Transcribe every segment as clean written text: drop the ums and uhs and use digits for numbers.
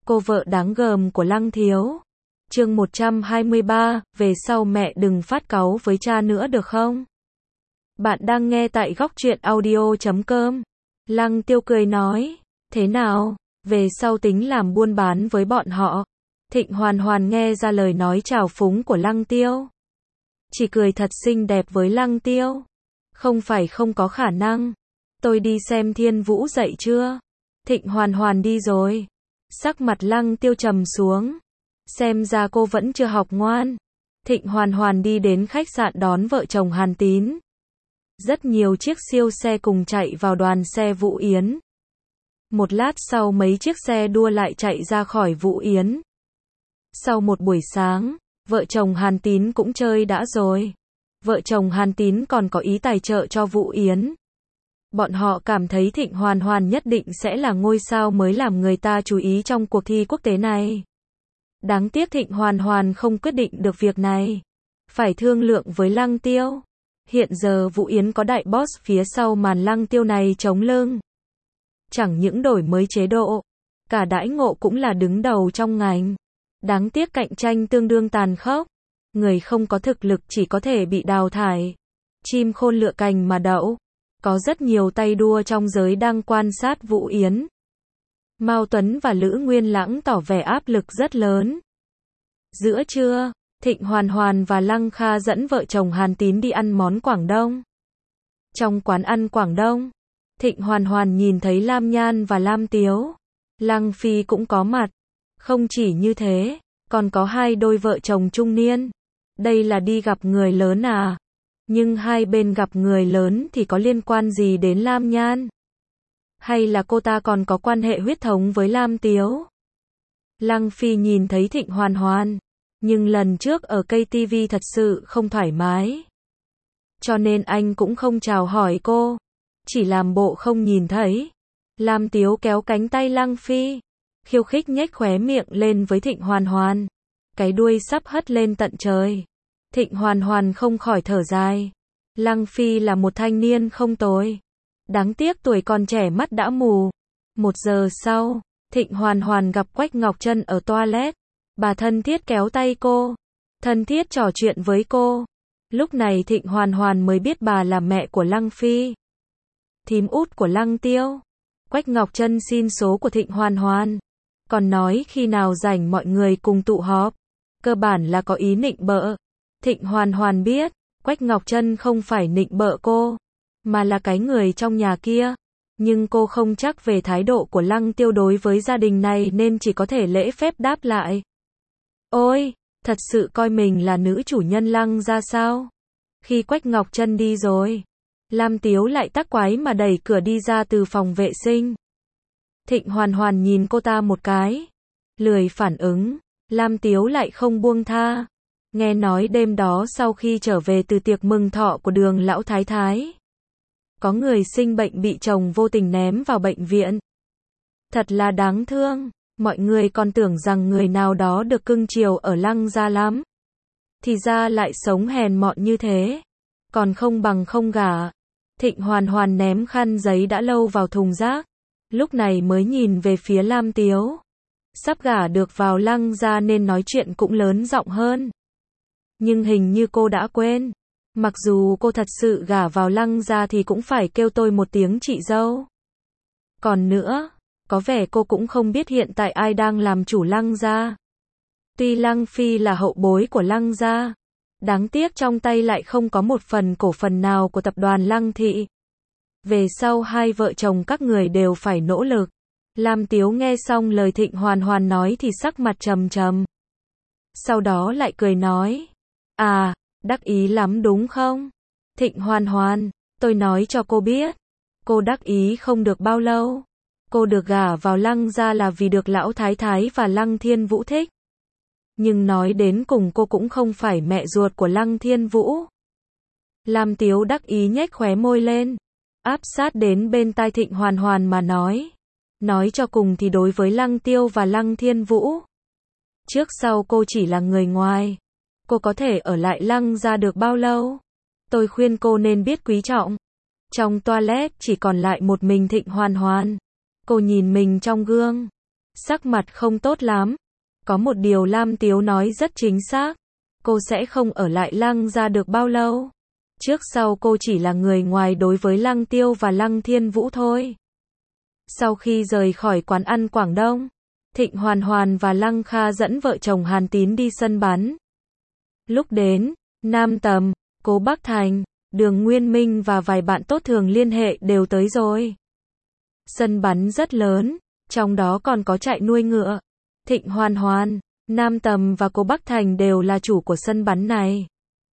cô vợ đáng gờm của Lăng Thiếu. Chương 123, về sau mẹ đừng phát cáu với cha nữa được không? Bạn đang nghe tại góc truyện audio.com. Lăng Tiêu cười nói, thế nào, về sau tính làm buôn bán với bọn họ. Thịnh Hoàn Hoàn nghe ra lời nói trào phúng của Lăng Tiêu, chỉ cười thật xinh đẹp với Lăng Tiêu. Không phải không có khả năng. Tôi đi xem Thiên Vũ dậy chưa? Thịnh Hoàn Hoàn đi rồi. Sắc mặt Lăng Tiêu trầm xuống. Xem ra cô vẫn chưa học ngoan. Thịnh Hoàn Hoàn đi đến khách sạn đón vợ chồng Hàn Tín. Rất nhiều chiếc siêu xe cùng chạy vào đoàn xe Vũ Yến. Một lát sau mấy chiếc xe đua lại chạy ra khỏi Vũ Yến. Sau một buổi sáng, vợ chồng Hàn Tín cũng chơi đã rồi. Vợ chồng Hàn Tín còn có ý tài trợ cho Vũ Yến. Bọn họ cảm thấy Thịnh Hoàn Hoàn nhất định sẽ là ngôi sao mới làm người ta chú ý trong cuộc thi quốc tế này. Đáng tiếc Thịnh Hoàn Hoàn không quyết định được việc này. Phải thương lượng với Lăng Tiêu. Hiện giờ Vũ Yến có đại boss phía sau màn Lăng Tiêu này chống lưng. Chẳng những đổi mới chế độ, cả đãi ngộ cũng là đứng đầu trong ngành. Đáng tiếc cạnh tranh tương đương tàn khốc. Người không có thực lực chỉ có thể bị đào thải. Chim khôn lựa cành mà đậu. Có rất nhiều tay đua trong giới đang quan sát Vũ Yến. Mao Tuấn và Lữ Nguyên Lãng tỏ vẻ áp lực rất lớn. Giữa trưa, Thịnh Hoàn Hoàn và Lăng Kha dẫn vợ chồng Hàn Tín đi ăn món Quảng Đông. Trong quán ăn Quảng Đông, Thịnh Hoàn Hoàn nhìn thấy Lam Nhan và Lam Tiếu. Lăng Phi cũng có mặt. Không chỉ như thế, còn có hai đôi vợ chồng trung niên. Đây là đi gặp người lớn à? Nhưng hai bên gặp người lớn thì có liên quan gì đến Lam Nhan? Hay là cô ta còn có quan hệ huyết thống với Lam Tiếu? Lăng Phi nhìn thấy Thịnh Hoàn Hoàn, nhưng lần trước ở KTV thật sự không thoải mái. Cho nên anh cũng không chào hỏi cô, chỉ làm bộ không nhìn thấy. Lam Tiếu kéo cánh tay Lăng Phi, khiêu khích nhếch khóe miệng lên với Thịnh Hoàn Hoàn. Cái đuôi sắp hất lên tận trời. Thịnh Hoàn Hoàn không khỏi thở dài. Lăng Phi là một thanh niên không tồi. Đáng tiếc tuổi còn trẻ mắt đã mù. 1 giờ sau, Thịnh Hoàn Hoàn gặp Quách Ngọc Trân ở toilet. Bà thân thiết kéo tay cô, thân thiết trò chuyện với cô. Lúc này Thịnh Hoàn Hoàn mới biết bà là mẹ của Lăng Phi, thím út của Lăng Tiêu. Quách Ngọc Trân xin số của Thịnh Hoàn Hoàn, còn nói khi nào rảnh mọi người cùng tụ họp. Cơ bản là có ý nịnh bợ. Thịnh Hoàn Hoàn biết, Quách Ngọc Trân không phải nịnh bợ cô, mà là cái người trong nhà kia. Nhưng cô không chắc về thái độ của Lăng Tiêu đối với gia đình này nên chỉ có thể lễ phép đáp lại. Ôi, thật sự coi mình là nữ chủ nhân Lăng ra sao? Khi Quách Ngọc Trân đi rồi, Lam Tiếu lại tắc quái mà đẩy cửa đi ra từ phòng vệ sinh. Thịnh Hoàn Hoàn nhìn cô ta một cái, lười phản ứng. Lam Tiếu lại không buông tha. Nghe nói đêm đó sau khi trở về từ tiệc mừng thọ của Đường lão thái thái, có người sinh bệnh bị chồng vô tình ném vào bệnh viện. Thật là đáng thương. Mọi người còn tưởng rằng người nào đó được cưng chiều ở Lăng gia lắm, thì ra lại sống hèn mọn như thế. Còn không bằng không gả. Thịnh Hoàn Hoàn ném khăn giấy đã lâu vào thùng rác, lúc này mới nhìn về phía Lam Tiếu. Sắp gả được vào Lăng gia nên nói chuyện cũng lớn giọng hơn. Nhưng hình như cô đã quên, mặc dù cô thật sự gả vào Lăng gia thì cũng phải kêu tôi một tiếng chị dâu. Còn nữa, có vẻ cô cũng không biết hiện tại ai đang làm chủ Lăng gia. Tuy Lăng Phi là hậu bối của Lăng gia, đáng tiếc trong tay lại không có một phần cổ phần nào của tập đoàn Lăng thị. Về sau hai vợ chồng các người đều phải nỗ lực. Lam Tiếu nghe xong lời Thịnh Hoàn Hoàn nói thì sắc mặt trầm trầm. Sau đó lại cười nói, à, đắc ý lắm đúng không? Thịnh Hoàn Hoàn, tôi nói cho cô biết, cô đắc ý không được bao lâu. Cô được gả vào Lăng gia là vì được lão thái thái và Lăng Thiên Vũ thích. Nhưng nói đến cùng cô cũng không phải mẹ ruột của Lăng Thiên Vũ. Lam Tiếu đắc ý nhếch khóe môi lên, áp sát đến bên tai Thịnh Hoàn Hoàn mà nói. Nói cho cùng thì đối với Lăng Tiêu và Lăng Thiên Vũ, trước sau cô chỉ là người ngoài. Cô có thể ở lại Lăng gia được bao lâu? Tôi khuyên cô nên biết quý trọng. Trong toilet chỉ còn lại một mình Thịnh Hoàn Hoàn. Cô nhìn mình trong gương. sắc mặt không tốt lắm. Có một điều Lam Tiếu nói rất chính xác. Cô sẽ không ở lại Lăng gia được bao lâu. Trước sau cô chỉ là người ngoài đối với Lăng Tiêu và Lăng Thiên Vũ thôi. Sau khi rời khỏi quán ăn Quảng Đông, Thịnh Hoàn Hoàn và Lăng Kha dẫn vợ chồng Hàn Tín đi sân bắn. Lúc đến, Nam Tầm, Cố Bắc Thành, Đường Nguyên Minh và vài bạn tốt thường liên hệ đều tới rồi. Sân bắn rất lớn, trong đó còn có trại nuôi ngựa. Thịnh Hoàn Hoàn, Nam Tầm và Cố Bắc Thành đều là chủ của sân bắn này.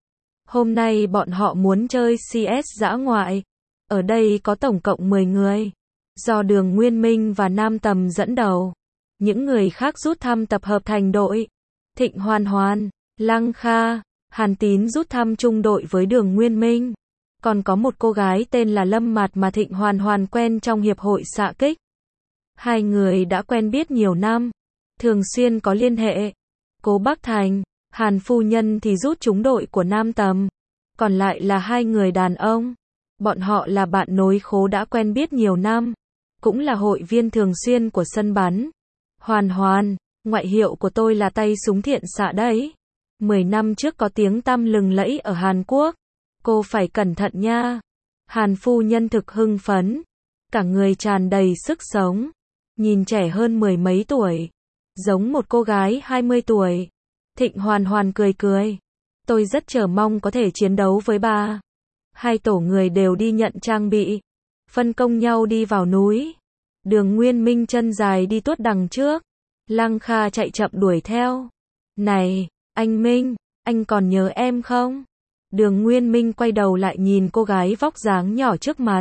Hôm nay bọn họ muốn chơi CS dã ngoại. Ở đây có tổng cộng 10 người. Do Đường Nguyên Minh và Nam Tầm dẫn đầu. Những người khác rút thăm tập hợp thành đội. Thịnh Hoàn Hoàn, Lăng Kha, Hàn Tín rút thăm chung đội với Đường Nguyên Minh. Còn có một cô gái tên là Lâm Mạt mà Thịnh Hoàn Hoàn quen trong hiệp hội xạ kích. Hai người đã quen biết nhiều năm, thường xuyên có liên hệ. Cố Bắc Thành, Hàn phu nhân thì rút trúng đội của Nam Tầm. Còn lại là hai người đàn ông. Bọn họ là bạn nối khố đã quen biết nhiều năm. Cũng là hội viên thường xuyên của sân bắn. Hoàn Hoàn, ngoại hiệu của tôi là tay súng thiện xạ đấy. 10 năm trước có tiếng tăm lừng lẫy ở Hàn Quốc. Cô phải cẩn thận nha. Hàn phu nhân thực hưng phấn. Cả người tràn đầy sức sống. Nhìn trẻ hơn 10 mấy tuổi. Giống một cô gái 20 tuổi. Thịnh Hoàn Hoàn cười cười. Tôi rất chờ mong có thể chiến đấu với bà. Hai tổ người đều đi nhận trang bị. Phân công nhau đi vào núi. Đường Nguyên Minh chân dài đi tuốt đằng trước. Lăng Kha chạy chậm đuổi theo. Này, anh Minh, anh còn nhớ em không? Đường Nguyên Minh quay đầu lại nhìn cô gái vóc dáng nhỏ trước mặt.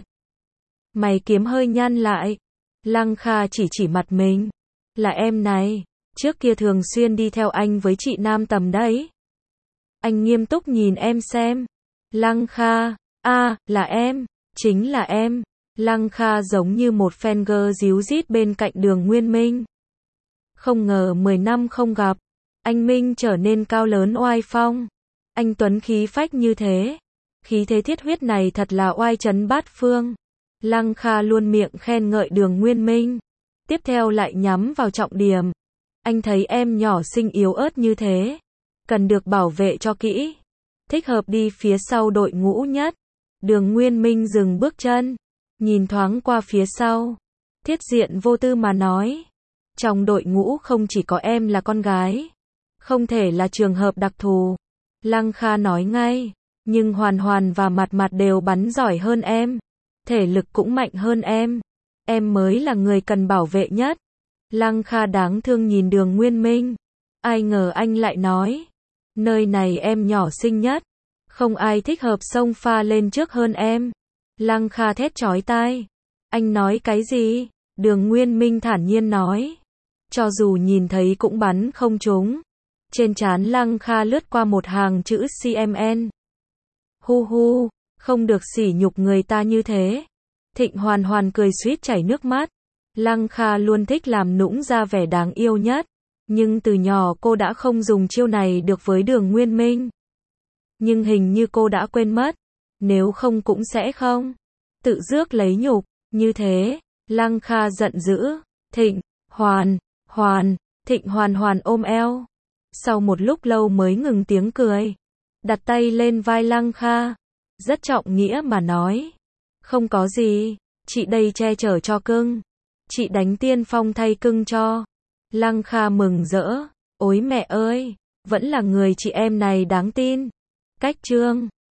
Mày kiếm hơi nhăn lại. Lăng Kha chỉ mặt mình. Là em này, trước kia thường xuyên đi theo anh với chị Nam Tầm đấy. Anh nghiêm túc nhìn em xem. Lăng Kha, là em, chính là em. Lăng Kha giống như một fan girl díu dít bên cạnh Đường Nguyên Minh. Không ngờ 10 năm không gặp, anh Minh trở nên cao lớn oai phong. Anh tuấn khí phách như thế. Khí thế thiết huyết này thật là oai trấn bát phương. Lăng Kha luôn miệng khen ngợi Đường Nguyên Minh. Tiếp theo lại nhắm vào trọng điểm. Anh thấy em nhỏ xinh yếu ớt như thế. Cần được bảo vệ cho kỹ. Thích hợp đi phía sau đội ngũ nhất. Đường Nguyên Minh dừng bước chân. Nhìn thoáng qua phía sau. Thiết diện vô tư mà nói. Trong đội ngũ không chỉ có em là con gái. Không thể là trường hợp đặc thù. Lăng Kha nói ngay. Nhưng Hoàn Hoàn và Mặt Mặt đều bắn giỏi hơn em. Thể lực cũng mạnh hơn em. Em mới là người cần bảo vệ nhất. Lăng Kha đáng thương nhìn Đường Nguyên Minh. Ai ngờ anh lại nói. Nơi này em nhỏ xinh nhất. Không ai thích hợp xông pha lên trước hơn em. Lăng Kha thét chói tai. Anh nói cái gì? Đường Nguyên Minh thản nhiên nói. Cho dù nhìn thấy cũng bắn không trúng. Trên trán Lăng Kha lướt qua một hàng chữ CMN. Hu hu, không được sỉ nhục người ta như thế. Thịnh Hoàn Hoàn cười suýt chảy nước mắt. Lăng Kha luôn thích làm nũng ra vẻ đáng yêu nhất. Nhưng từ nhỏ cô đã không dùng chiêu này được với Đường Nguyên Minh. Nhưng hình như cô đã quên mất. Nếu không cũng sẽ không. Tự rước lấy nhục. Như thế, Lăng Kha giận dữ. Thịnh Hoàn Hoàn ôm eo. Sau một lúc lâu mới ngừng tiếng cười. Đặt tay lên vai Lăng Kha. Rất trọng nghĩa mà nói. Không có gì, chị đây che chở cho cưng. Chị đánh tiên phong thay cưng cho. Lăng Kha mừng rỡ. Ôi mẹ ơi, vẫn là người chị em này đáng tin. Cách chương